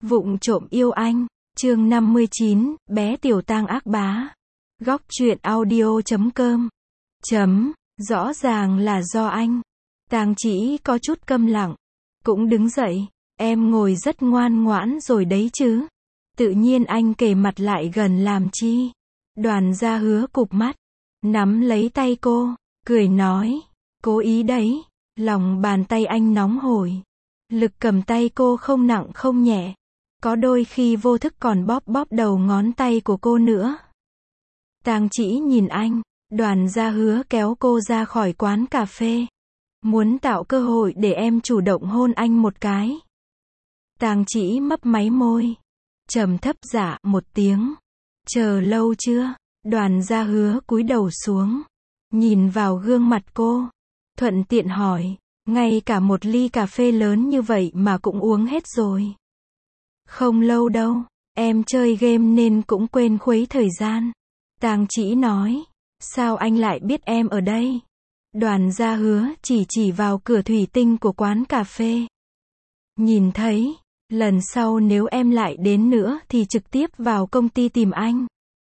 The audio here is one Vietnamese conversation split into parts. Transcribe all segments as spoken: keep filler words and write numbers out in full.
Vụng trộm yêu anh, chương năm mươi chín, bé tiểu tang ác bá. Góc truyện audio chấm com. Chấm, rõ ràng là do anh. Tang chỉ có chút câm lặng, cũng đứng dậy, em ngồi rất ngoan ngoãn rồi đấy chứ. Tự nhiên anh kề mặt lại gần làm chi? Đoàn Gia Hứa cụp mắt, nắm lấy tay cô, cười nói, cố ý đấy. Lòng bàn tay anh nóng hổi, lực cầm tay cô không nặng không nhẹ, có đôi khi vô thức còn bóp bóp đầu ngón tay của cô nữa. Tang chỉ nhìn anh, Đoàn Gia Hứa kéo cô ra khỏi quán cà phê, muốn tạo cơ hội để em chủ động hôn anh một cái. Tang chỉ mấp máy môi, trầm thấp dạ một tiếng. Chờ lâu chưa? Đoàn Gia Hứa cúi đầu xuống, nhìn vào gương mặt cô, thuận tiện hỏi, ngay cả một ly cà phê lớn như vậy mà cũng uống hết rồi. Không lâu đâu, em chơi game nên cũng quên khuấy thời gian. Tang chỉ nói, sao anh lại biết em ở đây? Đoàn Gia Hứa chỉ chỉ vào cửa thủy tinh của quán cà phê. Nhìn thấy, lần sau nếu em lại đến nữa thì trực tiếp vào công ty tìm anh.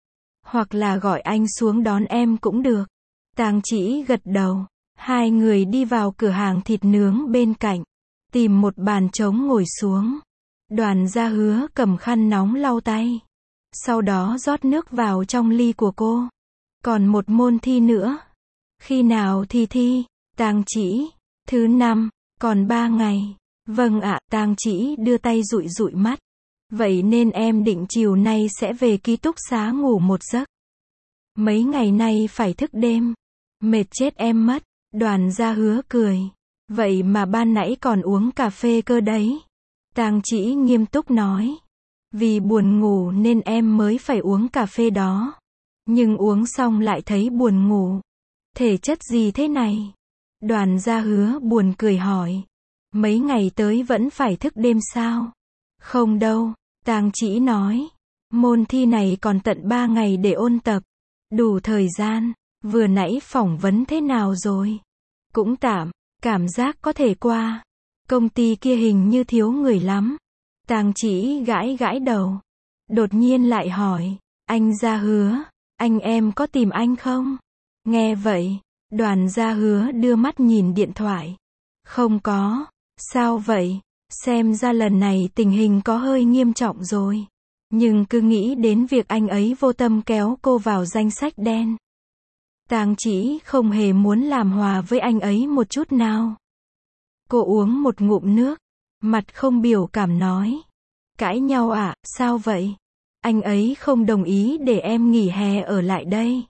Hoặc là gọi anh xuống đón em cũng được. Tang chỉ gật đầu. Hai người đi vào cửa hàng thịt nướng bên cạnh, tìm một bàn trống ngồi xuống. Đoàn Gia Hứa cầm khăn nóng lau tay, sau đó rót nước vào trong ly của cô. Còn một môn thi nữa. Khi nào thì thi? Tang chỉ, thứ năm, còn ba ngày. Vâng ạ, Tang chỉ đưa tay dụi dụi mắt. Vậy nên em định chiều nay sẽ về ký túc xá ngủ một giấc. Mấy ngày nay phải thức đêm, mệt chết em mất. Đoàn Gia Hứa cười, vậy mà ban nãy còn uống cà phê cơ đấy. Tang chỉ nghiêm túc nói, vì buồn ngủ nên em mới phải uống cà phê đó. Nhưng uống xong lại thấy buồn ngủ. Thể chất gì thế này? Đoàn Gia Hứa buồn cười hỏi, mấy ngày tới vẫn phải thức đêm sao? Không đâu, Tang chỉ nói, môn thi này còn tận ba ngày để ôn tập. Đủ thời gian. Vừa nãy phỏng vấn thế nào rồi? Cũng tạm, cảm giác có thể qua. Công ty kia hình như thiếu người lắm. Tang chỉ gãi gãi đầu. Đột nhiên lại hỏi, anh Gia Hứa, anh em có tìm anh không? Nghe vậy, Đoàn Gia Hứa đưa mắt nhìn điện thoại. Không có. Sao vậy? Xem ra lần này tình hình có hơi nghiêm trọng rồi. Nhưng cứ nghĩ đến việc anh ấy vô tâm kéo cô vào danh sách đen. Tang chỉ không hề muốn làm hòa với anh ấy một chút nào. Cô uống một ngụm nước, mặt không biểu cảm nói, cãi nhau à, sao vậy? Anh ấy không đồng ý để em nghỉ hè ở lại đây.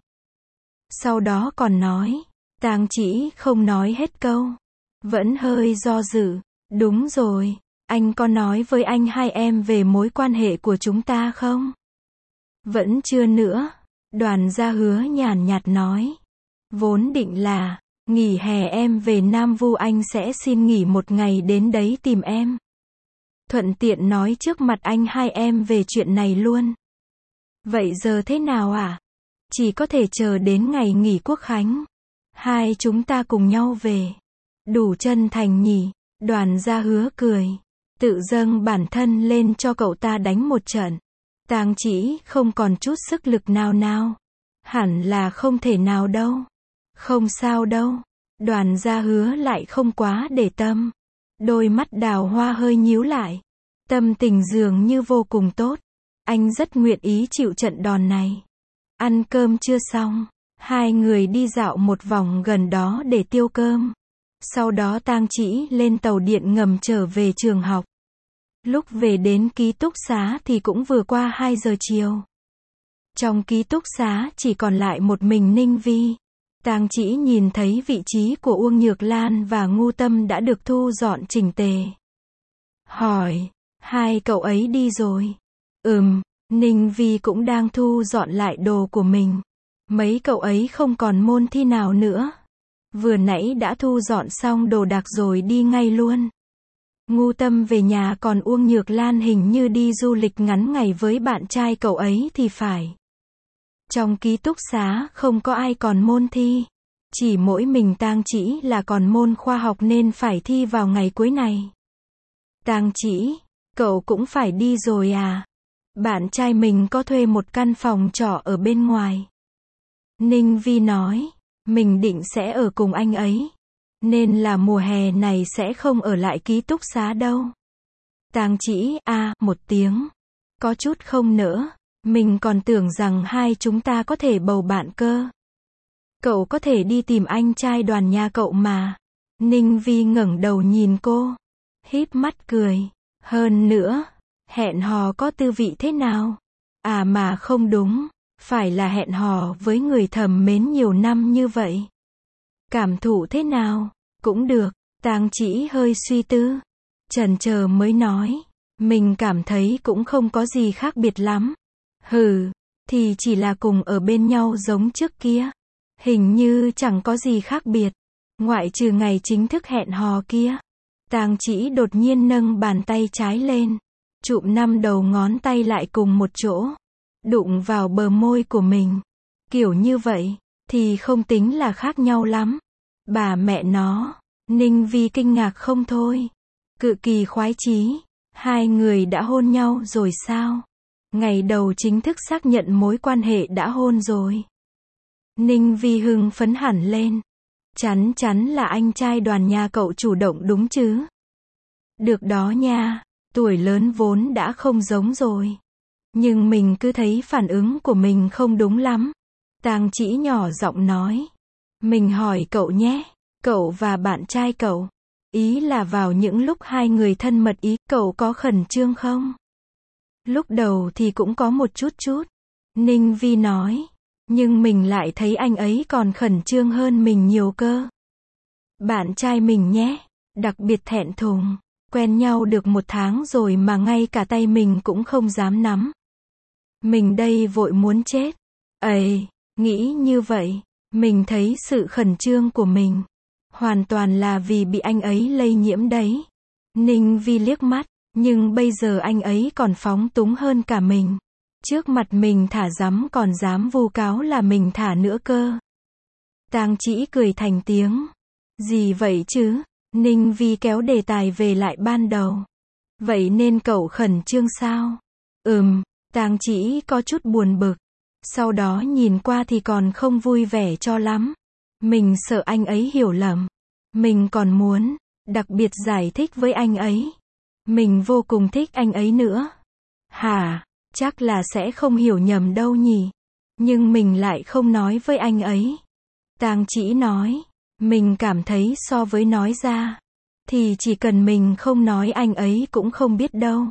Sau đó còn nói, Tang chỉ không nói hết câu, vẫn hơi do dự, đúng rồi, anh có nói với anh hai em về mối quan hệ của chúng ta không? Vẫn chưa nữa. Đoàn Gia Hứa nhàn nhạt nói, vốn định là, nghỉ hè em về Nam Vu anh sẽ xin nghỉ một ngày đến đấy tìm em. Thuận tiện nói trước mặt anh hai em về chuyện này luôn. Vậy giờ thế nào à? Chỉ có thể chờ đến ngày nghỉ Quốc khánh. Hai chúng ta cùng nhau về. Đủ chân thành nhỉ? Đoàn Gia Hứa cười, tự dâng bản thân lên cho cậu ta đánh một trận. Tang chỉ không còn chút sức lực nào nào. Hẳn là không thể nào đâu. Không sao đâu. Đoàn Gia Hứa lại không quá để tâm. Đôi mắt đào hoa hơi nhíu lại. Tâm tình dường như vô cùng tốt. Anh rất nguyện ý chịu trận đòn này. Ăn cơm chưa xong, hai người đi dạo một vòng gần đó để tiêu cơm. Sau đó Tang chỉ lên tàu điện ngầm trở về trường học. Lúc về đến ký túc xá thì cũng vừa qua hai giờ chiều. Trong ký túc xá chỉ còn lại một mình Ninh Vi. Tang chỉ nhìn thấy vị trí của Uông Nhược Lan và Ngu Tâm đã được thu dọn chỉnh tề. Hỏi, hai cậu ấy đi rồi? Ừm, Ninh Vi cũng đang thu dọn lại đồ của mình. Mấy cậu ấy không còn môn thi nào nữa. Vừa nãy đã thu dọn xong đồ đạc rồi đi ngay luôn. Ngu Tâm về nhà, còn Uông Nhược Lan hình như đi du lịch ngắn ngày với bạn trai cậu ấy thì phải. Trong ký túc xá không có ai còn môn thi. Chỉ mỗi mình Tang chỉ là còn môn khoa học nên phải thi vào ngày cuối này. Tang chỉ, Cậu cũng phải đi rồi à? Bạn trai mình có thuê một căn phòng trọ ở bên ngoài. Ninh Vi nói, mình định sẽ ở cùng anh ấy. Nên là mùa hè này sẽ không ở lại ký túc xá đâu. Tang Chỉ, a, một tiếng. Có chút không nỡ. Mình còn tưởng rằng hai chúng ta có thể bầu bạn cơ. Cậu có thể đi tìm anh trai Đoàn nhà cậu mà. Ninh Vi ngẩng đầu nhìn cô. Híp mắt cười. Hơn nữa, hẹn hò có tư vị thế nào? À mà không đúng. Phải là hẹn hò với người thầm mến nhiều năm như vậy. Cảm thụ thế nào? Cũng được. Tang Chỉ hơi suy tư. Chần chờ mới nói. Mình cảm thấy cũng không có gì khác biệt lắm. Hừ, thì chỉ là cùng ở bên nhau giống trước kia. Hình như chẳng có gì khác biệt. Ngoại trừ ngày chính thức hẹn hò kia. Tang Chỉ đột nhiên nâng bàn tay trái lên. Chụm năm đầu ngón tay lại cùng một chỗ. Đụng vào bờ môi của mình. Kiểu như vậy, thì không tính là khác nhau lắm. Bà mẹ nó. Ninh Vi kinh ngạc không thôi. Cự kỳ khoái chí. Hai người đã hôn nhau rồi sao? Ngày đầu chính thức xác nhận mối quan hệ đã hôn rồi. Ninh Vi hưng phấn hẳn lên. Chắn chắn là anh trai Đoàn nhà cậu chủ động đúng chứ? Được đó nha, tuổi lớn vốn đã không giống rồi. Nhưng mình cứ thấy phản ứng của mình không đúng lắm. Tang Chỉ nhỏ giọng nói. Mình hỏi cậu nhé, cậu và bạn trai cậu, ý là vào những lúc hai người thân mật ý, cậu có khẩn trương không? Lúc đầu thì cũng có một chút chút. Ninh Vi nói. Nhưng mình lại thấy anh ấy còn khẩn trương hơn mình nhiều cơ. Bạn trai mình nhé, đặc biệt thẹn thùng. Quen nhau được một tháng rồi mà ngay cả tay mình cũng không dám nắm. Mình đây vội muốn chết. Ây, nghĩ như vậy, mình thấy sự khẩn trương của mình hoàn toàn là vì bị anh ấy lây nhiễm đấy. Ninh Vi liếc mắt, nhưng bây giờ anh ấy còn phóng túng hơn cả mình. Trước mặt mình thả dám còn dám vu cáo là mình thả nữa cơ. Tang Chỉ cười thành tiếng. Gì vậy chứ? Ninh Vi kéo đề tài về lại ban đầu. Vậy nên cậu khẩn trương sao? Ừm, Tang Chỉ có chút buồn bực. Sau đó nhìn qua thì còn không vui vẻ cho lắm. Mình sợ anh ấy hiểu lầm. Mình còn muốn đặc biệt giải thích với anh ấy. Mình vô cùng thích anh ấy nữa. Hả? Chắc là sẽ không hiểu nhầm đâu nhỉ. Nhưng mình lại không nói với anh ấy. Tang Chỉ nói. Mình cảm thấy so với nói ra, thì chỉ cần mình không nói anh ấy cũng không biết đâu.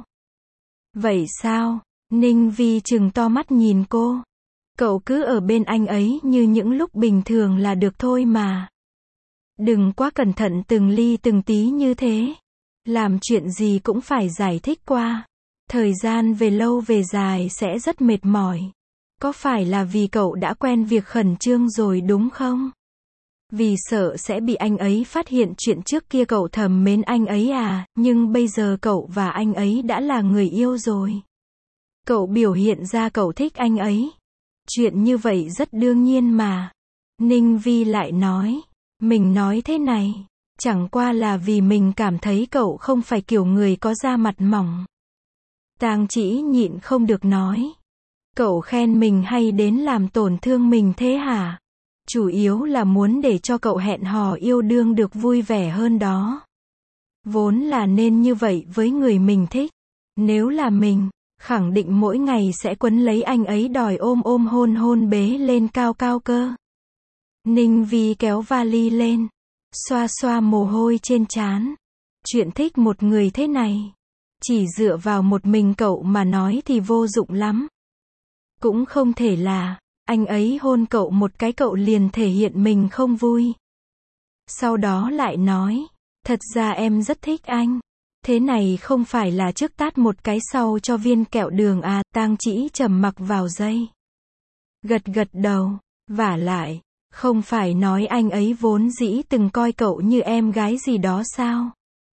Vậy sao? Ninh Vi trừng to mắt nhìn cô. Cậu cứ ở bên anh ấy như những lúc bình thường là được thôi mà. Đừng quá cẩn thận từng ly từng tí như thế. Làm chuyện gì cũng phải giải thích qua. Thời gian về lâu về dài sẽ rất mệt mỏi. Có phải là vì cậu đã quen việc khẩn trương rồi đúng không? Vì sợ sẽ bị anh ấy phát hiện chuyện trước kia cậu thầm mến anh ấy à, nhưng bây giờ cậu và anh ấy đã là người yêu rồi. Cậu biểu hiện ra cậu thích anh ấy. Chuyện như vậy rất đương nhiên mà. Ninh Vi lại nói. Mình nói thế này, chẳng qua là vì mình cảm thấy cậu không phải kiểu người có da mặt mỏng. Tang Chỉ nhịn không được nói. Cậu khen mình hay đến làm tổn thương mình thế hả? Chủ yếu là muốn để cho cậu hẹn hò yêu đương được vui vẻ hơn đó. Vốn là nên như vậy với người mình thích. Nếu là mình, khẳng định mỗi ngày sẽ quấn lấy anh ấy đòi ôm ôm hôn hôn bế lên cao cao cơ. Ninh Vi kéo vali lên, xoa xoa mồ hôi trên trán. Chuyện thích một người thế này, chỉ dựa vào một mình cậu mà nói thì vô dụng lắm. Cũng không thể là anh ấy hôn cậu một cái cậu liền thể hiện mình không vui. Sau đó lại nói, thật ra em rất thích anh. Thế này không phải là trước tát một cái sau cho viên kẹo đường à? Tang Chỉ trầm mặc vào giây. Gật gật đầu, vả lại, không phải nói anh ấy vốn dĩ từng coi cậu như em gái gì đó sao?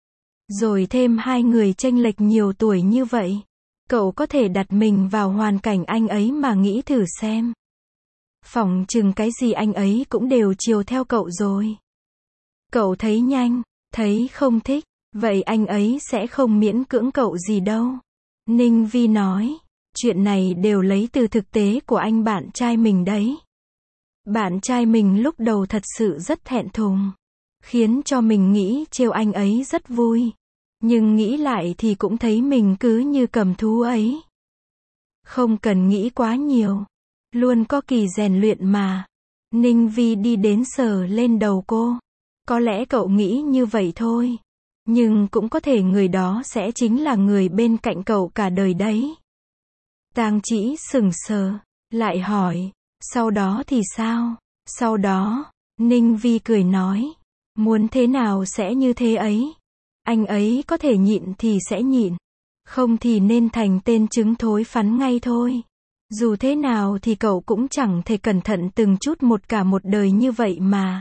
Rồi thêm hai người chênh lệch nhiều tuổi như vậy. Cậu có thể đặt mình vào hoàn cảnh anh ấy mà nghĩ thử xem. Phỏng chừng cái gì anh ấy cũng đều chiều theo cậu rồi. Cậu thấy nhanh, thấy không thích, Vậy anh ấy sẽ không miễn cưỡng cậu gì đâu. Ninh Vi nói. Chuyện này đều lấy từ thực tế của anh bạn trai mình đấy. Bạn trai mình lúc đầu thật sự rất thẹn thùng. Khiến cho mình nghĩ trêu anh ấy rất vui. Nhưng nghĩ lại thì cũng thấy mình cứ như cầm thú ấy. Không cần nghĩ quá nhiều. Luôn có kỳ rèn luyện mà. Ninh Vi đi đến sờ lên đầu cô. Có lẽ cậu nghĩ như vậy thôi. Nhưng cũng có thể người đó sẽ chính là người bên cạnh cậu cả đời đấy. Tang Chỉ sững sờ, lại hỏi, sau đó thì sao? Sau đó, Ninh Vi cười nói, muốn thế nào sẽ như thế ấy. Anh ấy có thể nhịn thì sẽ nhịn, không thì nên thành tên trứng thối phắn ngay thôi. Dù thế nào thì cậu cũng chẳng thể cẩn thận từng chút một cả một đời như vậy mà.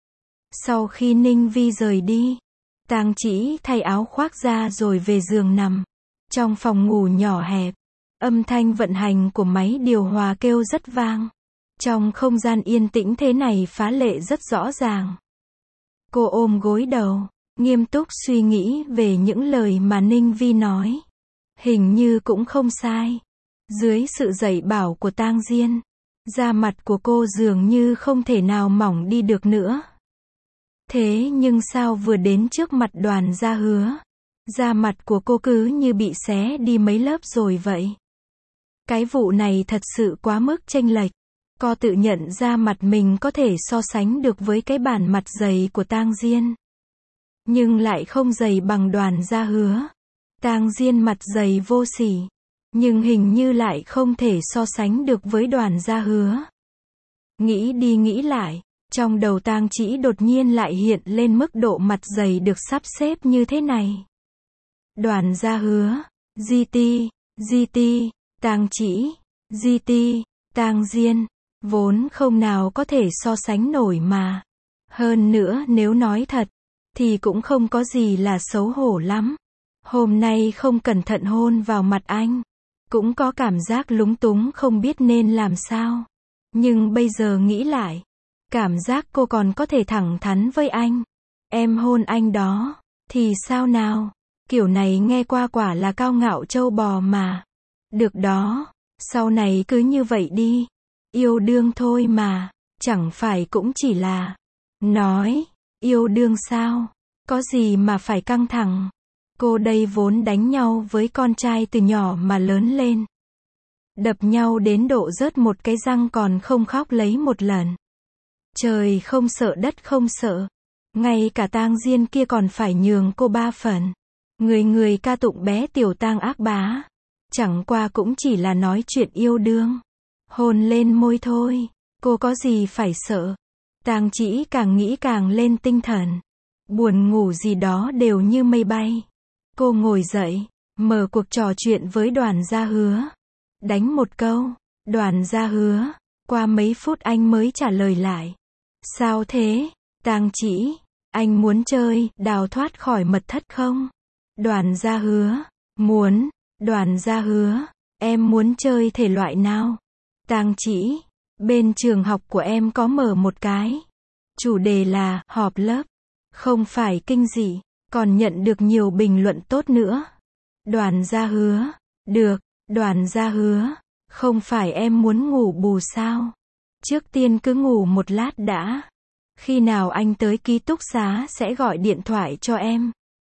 Sau khi Ninh Vi rời đi, Tang Chỉ thay áo khoác ra rồi về giường nằm. Trong phòng ngủ nhỏ hẹp, âm thanh vận hành của máy điều hòa kêu rất vang. Trong không gian yên tĩnh thế này phá lệ rất rõ ràng. Cô ôm gối đầu, nghiêm túc suy nghĩ về những lời mà Ninh Vi nói. Hình như cũng không sai. Dưới sự dạy bảo của Tang Diên, da mặt của cô dường như không thể nào mỏng đi được nữa. Thế nhưng sao vừa đến trước mặt Đoàn Gia Hứa, da mặt của cô cứ như bị xé đi mấy lớp rồi vậy. Cái vụ này thật sự quá mức chênh lệch. Cô tự nhận ra mặt mình có thể so sánh được với cái bản mặt dày của Tang Diên. Nhưng lại không dày bằng Đoàn Gia Hứa. Tang Diên mặt dày vô sỉ. Nhưng hình như lại không thể so sánh được với Đoàn Gia Hứa. Nghĩ đi nghĩ lại, trong đầu Tang Chỉ đột nhiên lại hiện lên mức độ mặt dày được sắp xếp như thế này. Đoàn Gia Hứa, giê tê, giê tê, Tang Chỉ, giê tê, Tang Diên, vốn không nào có thể so sánh nổi mà. Hơn nữa nếu nói thật, thì cũng không có gì là xấu hổ lắm. Hôm nay không cẩn thận hôn vào mặt anh, cũng có cảm giác lúng túng không biết nên làm sao. Nhưng bây giờ nghĩ lại, cảm giác cô còn có thể thẳng thắn với anh. Em hôn anh đó, thì sao nào? Kiểu này nghe qua quả là cao ngạo trâu bò mà. Được đó, sau này cứ như vậy đi. Yêu đương thôi mà, chẳng phải cũng chỉ là nói, yêu đương sao? Có gì mà phải căng thẳng? Cô đây vốn đánh nhau với con trai từ nhỏ mà lớn lên. Đập nhau đến độ rớt một cái răng còn không khóc lấy một lần. Trời không sợ đất không sợ. Ngay cả Tang Diên kia còn phải nhường cô ba phần. Người người ca tụng bé tiểu Tang ác bá. Chẳng qua cũng chỉ là nói chuyện yêu đương. Hôn lên môi thôi. Cô có gì phải sợ. Tang Chỉ càng nghĩ càng lên tinh thần. Buồn ngủ gì đó đều như mây bay. Cô ngồi dậy, mở cuộc trò chuyện với Đoàn Gia Hứa. Đánh một câu, Đoàn Gia Hứa. Qua mấy phút anh mới trả lời lại. Sao thế, Tang Chỉ? Anh muốn chơi, đào thoát khỏi mật thất không? Đoàn Gia Hứa. Muốn. Đoàn Gia Hứa. Em muốn chơi thể loại nào? Tang Chỉ. Bên trường học của em có mở một cái. Chủ đề là họp lớp. Không phải kinh dị, còn nhận được nhiều bình luận tốt nữa. Đoàn Gia Hứa. Được. Đoàn Gia Hứa. Không phải em muốn ngủ bù sao? Trước tiên cứ ngủ một lát đã. Khi nào anh tới ký túc xá sẽ gọi điện thoại cho em.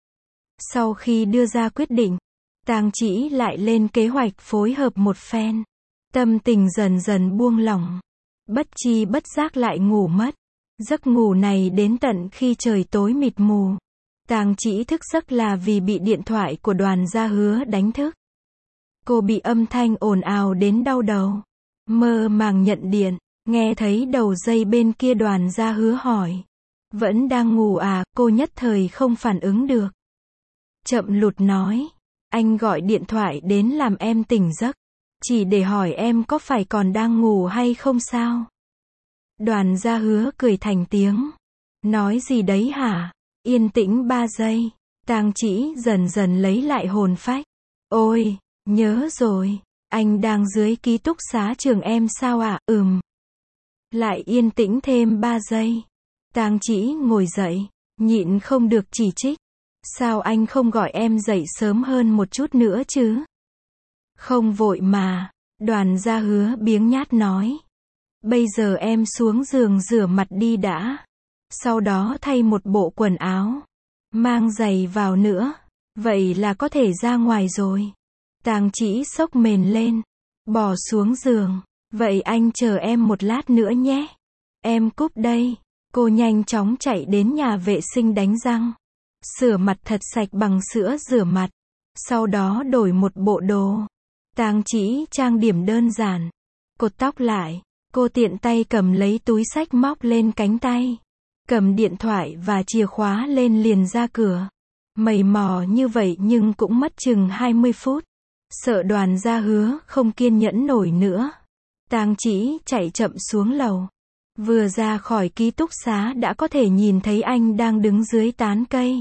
Sau khi đưa ra quyết định, Tang Chỉ lại lên kế hoạch phối hợp một phen. Tâm tình dần dần buông lỏng. Bất chi bất giác lại ngủ mất. Giấc ngủ này đến tận khi trời tối mịt mù. Tang Chỉ thức giấc là vì bị điện thoại của Đoàn Gia Hứa đánh thức. Cô bị âm thanh ồn ào đến đau đầu. Mơ màng nhận điện, nghe thấy đầu dây bên kia Đoàn Gia Hứa hỏi. Vẫn đang ngủ à? Cô nhất thời không phản ứng được. Chậm lụt nói. Anh gọi điện thoại đến làm em tỉnh giấc. Chỉ để hỏi em có phải còn đang ngủ hay không sao? Đoàn Gia Hứa cười thành tiếng. Nói gì đấy hả? Yên tĩnh ba giây. Tang Chỉ dần dần lấy lại hồn phách. Ôi, nhớ rồi. Anh đang dưới ký túc xá trường em sao ạ? À? Ừm. Lại yên tĩnh thêm ba giây. Tang Chỉ ngồi dậy, nhịn không được chỉ trích. Sao anh không gọi em dậy sớm hơn một chút nữa chứ? Không vội mà, Đoàn Gia Hứa biếng nhác nói. Bây giờ em xuống giường rửa mặt đi đã. Sau đó thay một bộ quần áo. Mang giày vào nữa. Vậy là có thể ra ngoài rồi. Tang Chỉ xốc mền lên. Bỏ xuống giường. Vậy anh chờ em một lát nữa nhé. Em cúp đây. Cô nhanh chóng chạy đến nhà vệ sinh đánh răng. Sửa mặt thật sạch bằng sữa rửa mặt. Sau đó đổi một bộ đồ. Tang Chỉ trang điểm đơn giản. Cột tóc lại. Cô tiện tay cầm lấy túi xách móc lên cánh tay. Cầm điện thoại và chìa khóa lên liền ra cửa. Mày mò như vậy nhưng cũng mất chừng hai mươi phút. Sợ Đoàn Gia Hứa không kiên nhẫn nổi nữa. Tang Chỉ chạy chậm xuống lầu. Vừa ra khỏi ký túc xá đã có thể nhìn thấy anh đang đứng dưới tán cây.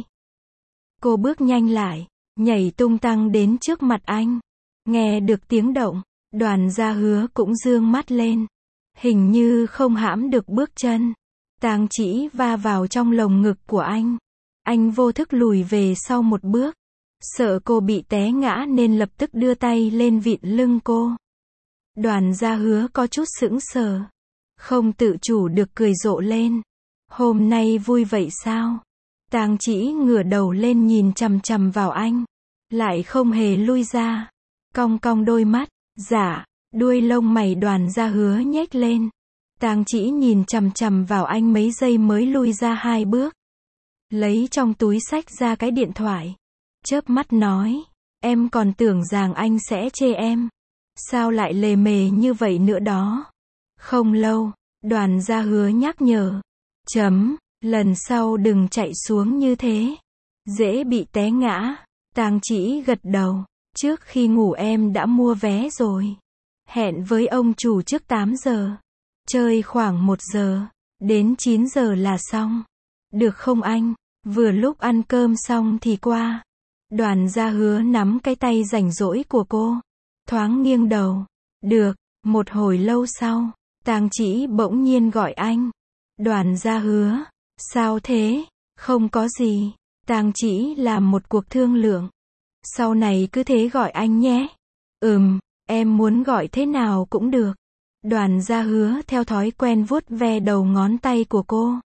Cô bước nhanh lại, nhảy tung tăng đến trước mặt anh. Nghe được tiếng động, Đoàn Gia Hứa cũng dương mắt lên. Hình như không hãm được bước chân. Tang Chỉ va vào trong lồng ngực của anh. Anh vô thức lùi về sau một bước. Sợ cô bị té ngã nên lập tức đưa tay lên vịn lưng cô. Đoàn Gia Hứa có chút sững sờ. Không tự chủ được cười rộ lên. Hôm nay vui vậy sao? Tang Chỉ ngửa đầu lên nhìn chằm chằm vào anh. Lại không hề lui ra. Cong cong đôi mắt. Dạ. Đuôi lông mày Đoàn Gia Hứa nhếch lên. Tang Chỉ nhìn chằm chằm vào anh mấy giây mới lui ra hai bước. Lấy trong túi xách ra cái điện thoại. Chớp mắt nói. Em còn tưởng rằng anh sẽ chê em. Sao lại lề mề như vậy nữa đó. Không lâu, Đoàn Gia Hứa nhắc nhở. Chấm, lần sau đừng chạy xuống như thế. Dễ bị té ngã. Tang Chỉ gật đầu. Trước khi ngủ em đã mua vé rồi. Hẹn với ông chủ trước tám giờ. Chơi khoảng một giờ. Đến chín giờ là xong. Được không anh? Vừa lúc ăn cơm xong thì qua. Đoàn Gia Hứa nắm cái tay rảnh rỗi của cô. Thoáng nghiêng đầu. Được. Một hồi lâu sau, Tang Chỉ bỗng nhiên gọi anh. Đoàn Gia Hứa. Sao thế? Không có gì. Tang Chỉ làm một cuộc thương lượng. Sau này cứ thế gọi anh nhé. Ừm, em muốn gọi thế nào cũng được. Đoàn Gia Hứa theo thói quen vuốt ve đầu ngón tay của cô.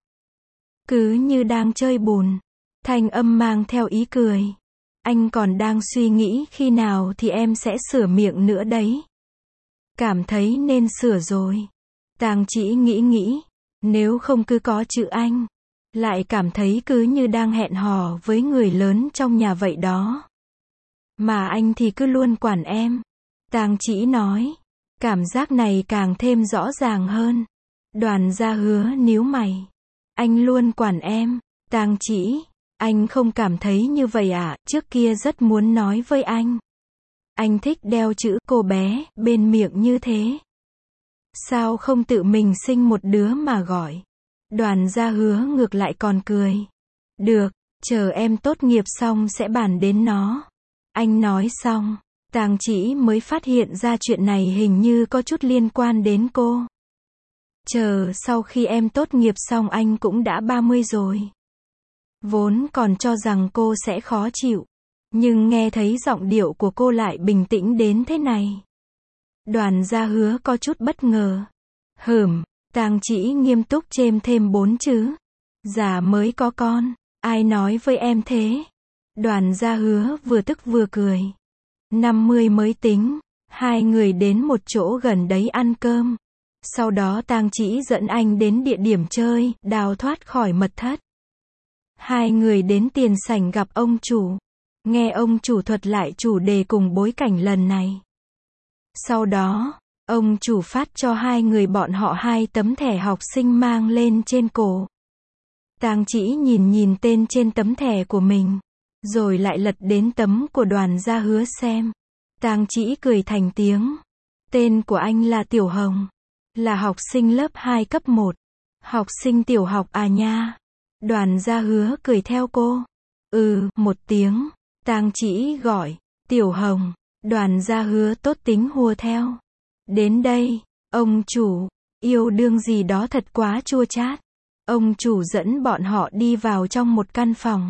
Cứ như đang chơi bùn. Thanh âm mang theo ý cười. Anh còn đang suy nghĩ khi nào thì em sẽ sửa miệng nữa đấy. Cảm thấy nên sửa rồi. Tang Chỉ nghĩ nghĩ. Nếu không cứ có chữ anh. Lại cảm thấy cứ như đang hẹn hò với người lớn trong nhà vậy đó. Mà anh thì cứ luôn quản em. Tang Chỉ nói. Cảm giác này càng thêm rõ ràng hơn. Đoàn Gia Hứa níu mày. Anh luôn quản em. Tang Chỉ. Anh không cảm thấy như vậy à? Trước kia rất muốn nói với anh. Anh thích đeo chữ cô bé bên miệng như thế. Sao không tự mình sinh một đứa mà gọi? Đoàn Gia Hứa ngược lại còn cười. Được, chờ em tốt nghiệp xong sẽ bàn đến nó. Anh nói xong, Tang Chỉ mới phát hiện ra chuyện này hình như có chút liên quan đến cô. Chờ sau khi em tốt nghiệp xong anh cũng đã ba mươi rồi. Vốn còn cho rằng cô sẽ khó chịu. Nhưng nghe thấy giọng điệu của cô lại bình tĩnh đến thế này. Đoàn Gia Hứa có chút bất ngờ. Hửm, Tang Chỉ nghiêm túc chêm thêm bốn chữ. Già mới có con, ai nói với em thế? Đoàn Gia Hứa vừa tức vừa cười. năm mươi mới tính, hai người đến một chỗ gần đấy ăn cơm. Sau đó Tang Chỉ dẫn anh đến địa điểm chơi, đào thoát khỏi mật thất. Hai người đến tiền sảnh gặp ông chủ. Nghe ông chủ thuật lại chủ đề cùng bối cảnh lần này. Sau đó, ông chủ phát cho hai người bọn họ hai tấm thẻ học sinh mang lên trên cổ. Tang Chỉ nhìn nhìn tên trên tấm thẻ của mình, rồi lại lật đến tấm của Đoàn Gia Hứa xem. Tang Chỉ cười thành tiếng. Tên của anh là Tiểu Hồng, là học sinh lớp hai cấp một. Học sinh tiểu học à nha? Đoàn Gia Hứa cười theo cô. Ừ, một tiếng. Tang Chỉ gọi. Tiểu Hồng. Đoàn Gia Hứa tốt tính hùa theo. Đến đây, ông chủ, yêu đương gì đó thật quá chua chát. Ông chủ dẫn bọn họ đi vào trong một căn phòng.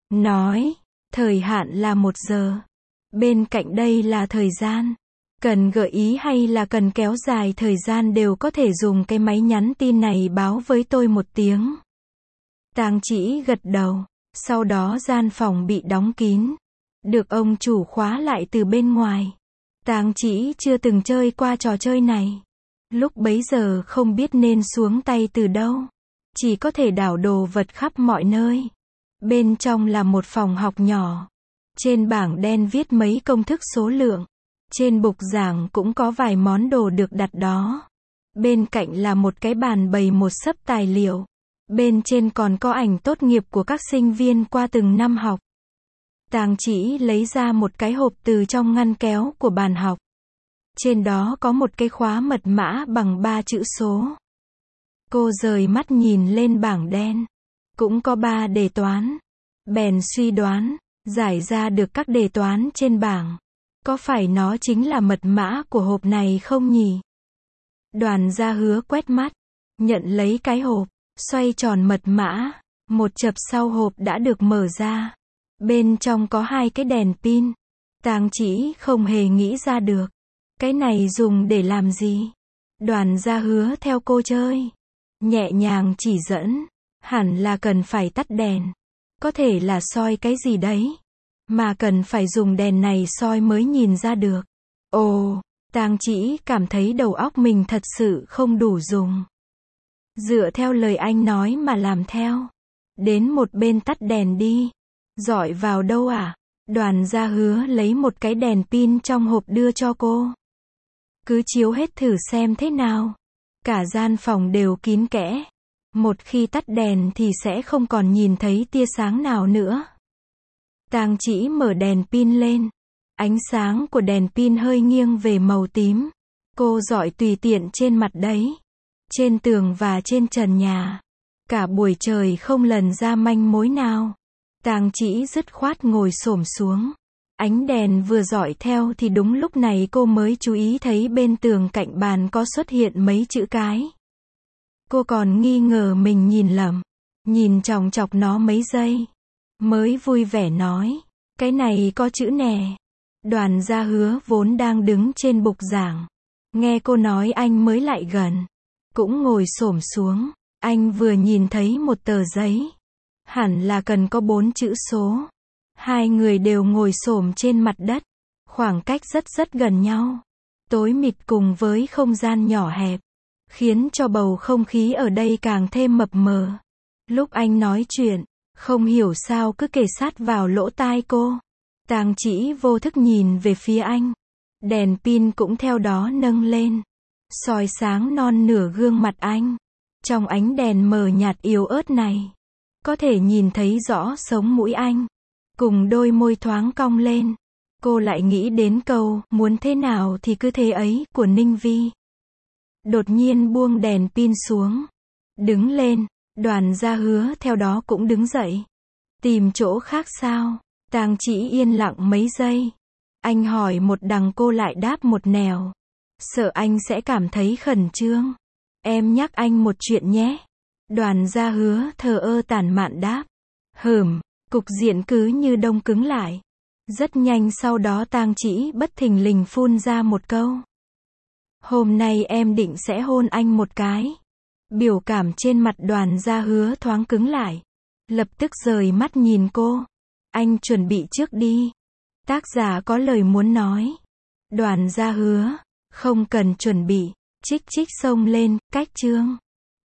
nói, thời hạn là một giờ. Bên cạnh đây là thời gian. Cần gợi ý hay là cần kéo dài thời gian đều có thể dùng cái máy nhắn tin này báo với tôi một tiếng. Tang Chỉ gật đầu. Sau đó gian phòng bị đóng kín. Được ông chủ khóa lại từ bên ngoài. Tang Chỉ chưa từng chơi qua trò chơi này. Lúc bấy giờ không biết nên xuống tay từ đâu. Chỉ có thể đảo đồ vật khắp mọi nơi. Bên trong là một phòng học nhỏ. Trên bảng đen viết mấy công thức số lượng. Trên bục giảng cũng có vài món đồ được đặt đó. Bên cạnh là một cái bàn bày một xấp tài liệu. Bên trên còn có ảnh tốt nghiệp của các sinh viên qua từng năm học. Tang Chỉ lấy ra một cái hộp từ trong ngăn kéo của bàn học. Trên đó có một cái khóa mật mã bằng ba chữ số. Cô rời mắt nhìn lên bảng đen. Cũng có ba đề toán. Bèn suy đoán, giải ra được các đề toán trên bảng. Có phải nó chính là mật mã của hộp này không nhỉ? Đoàn Gia Hứa quét mắt, nhận lấy cái hộp, xoay tròn mật mã. Một chập sau hộp đã được mở ra. Bên trong có hai cái đèn pin. Tang Chỉ không hề nghĩ ra được. Cái này dùng để làm gì? Đoàn Gia Hứa theo cô chơi. Nhẹ nhàng chỉ dẫn. Hẳn là cần phải tắt đèn. Có thể là soi cái gì đấy. Mà cần phải dùng đèn này soi mới nhìn ra được. Ồ, Tang Chỉ cảm thấy đầu óc mình thật sự không đủ dùng. Dựa theo lời anh nói mà làm theo. Đến một bên tắt đèn đi. Dọi vào đâu à? Đoàn Gia Hứa lấy một cái đèn pin trong hộp đưa cho cô. Cứ chiếu hết thử xem thế nào. Cả gian phòng đều kín kẽ. Một khi tắt đèn thì sẽ không còn nhìn thấy tia sáng nào nữa. Tang Chỉ mở đèn pin lên. Ánh sáng của đèn pin hơi nghiêng về màu tím. Cô dọi tùy tiện trên mặt đấy. Trên tường và trên trần nhà. Cả buổi trời không lần ra manh mối nào. Tang Chỉ dứt khoát ngồi xổm xuống. Ánh đèn vừa dọi theo thì đúng lúc này cô mới chú ý thấy bên tường cạnh bàn có xuất hiện mấy chữ cái. Cô còn nghi ngờ mình nhìn lầm. Nhìn chòng chọc nó mấy giây. Mới vui vẻ nói. Cái này có chữ nè. Đoàn Gia Hứa vốn đang đứng trên bục giảng. Nghe cô nói anh mới lại gần. Cũng ngồi xổm xuống. Anh vừa nhìn thấy một tờ giấy. Hẳn là cần có bốn chữ số. Hai người đều ngồi xổm trên mặt đất. Khoảng cách rất rất gần nhau. Tối mịt cùng với không gian nhỏ hẹp. Khiến cho bầu không khí ở đây càng thêm mập mờ. Lúc anh nói chuyện, không hiểu sao cứ kề sát vào lỗ tai cô. Tang Chỉ vô thức nhìn về phía anh. Đèn pin cũng theo đó nâng lên. Soi sáng non nửa gương mặt anh. Trong ánh đèn mờ nhạt yếu ớt này. Có thể nhìn thấy rõ sống mũi anh. Cùng đôi môi thoáng cong lên. Cô lại nghĩ đến câu, muốn thế nào thì cứ thế ấy, của Ninh Vi. Đột nhiên buông đèn pin xuống. Đứng lên, Đoàn Gia Hứa theo đó cũng đứng dậy. Tìm chỗ khác sao? Tang Chỉ yên lặng mấy giây. Anh hỏi một đằng cô lại đáp một nẻo. Sợ anh sẽ cảm thấy khẩn trương. Em nhắc anh một chuyện nhé. Đoàn Gia Hứa thờ ơ tản mạn đáp. Hừm, cục diện cứ như đông cứng lại. Rất nhanh sau đó Tang Chỉ bất thình lình phun ra một câu. Hôm nay em định sẽ hôn anh một cái. Biểu cảm trên mặt Đoàn Gia Hứa thoáng cứng lại. Lập tức rời mắt nhìn cô. Anh chuẩn bị trước đi. Tác giả có lời muốn nói. Đoàn Gia Hứa, không cần chuẩn bị. Chích chích xông lên, cách chương.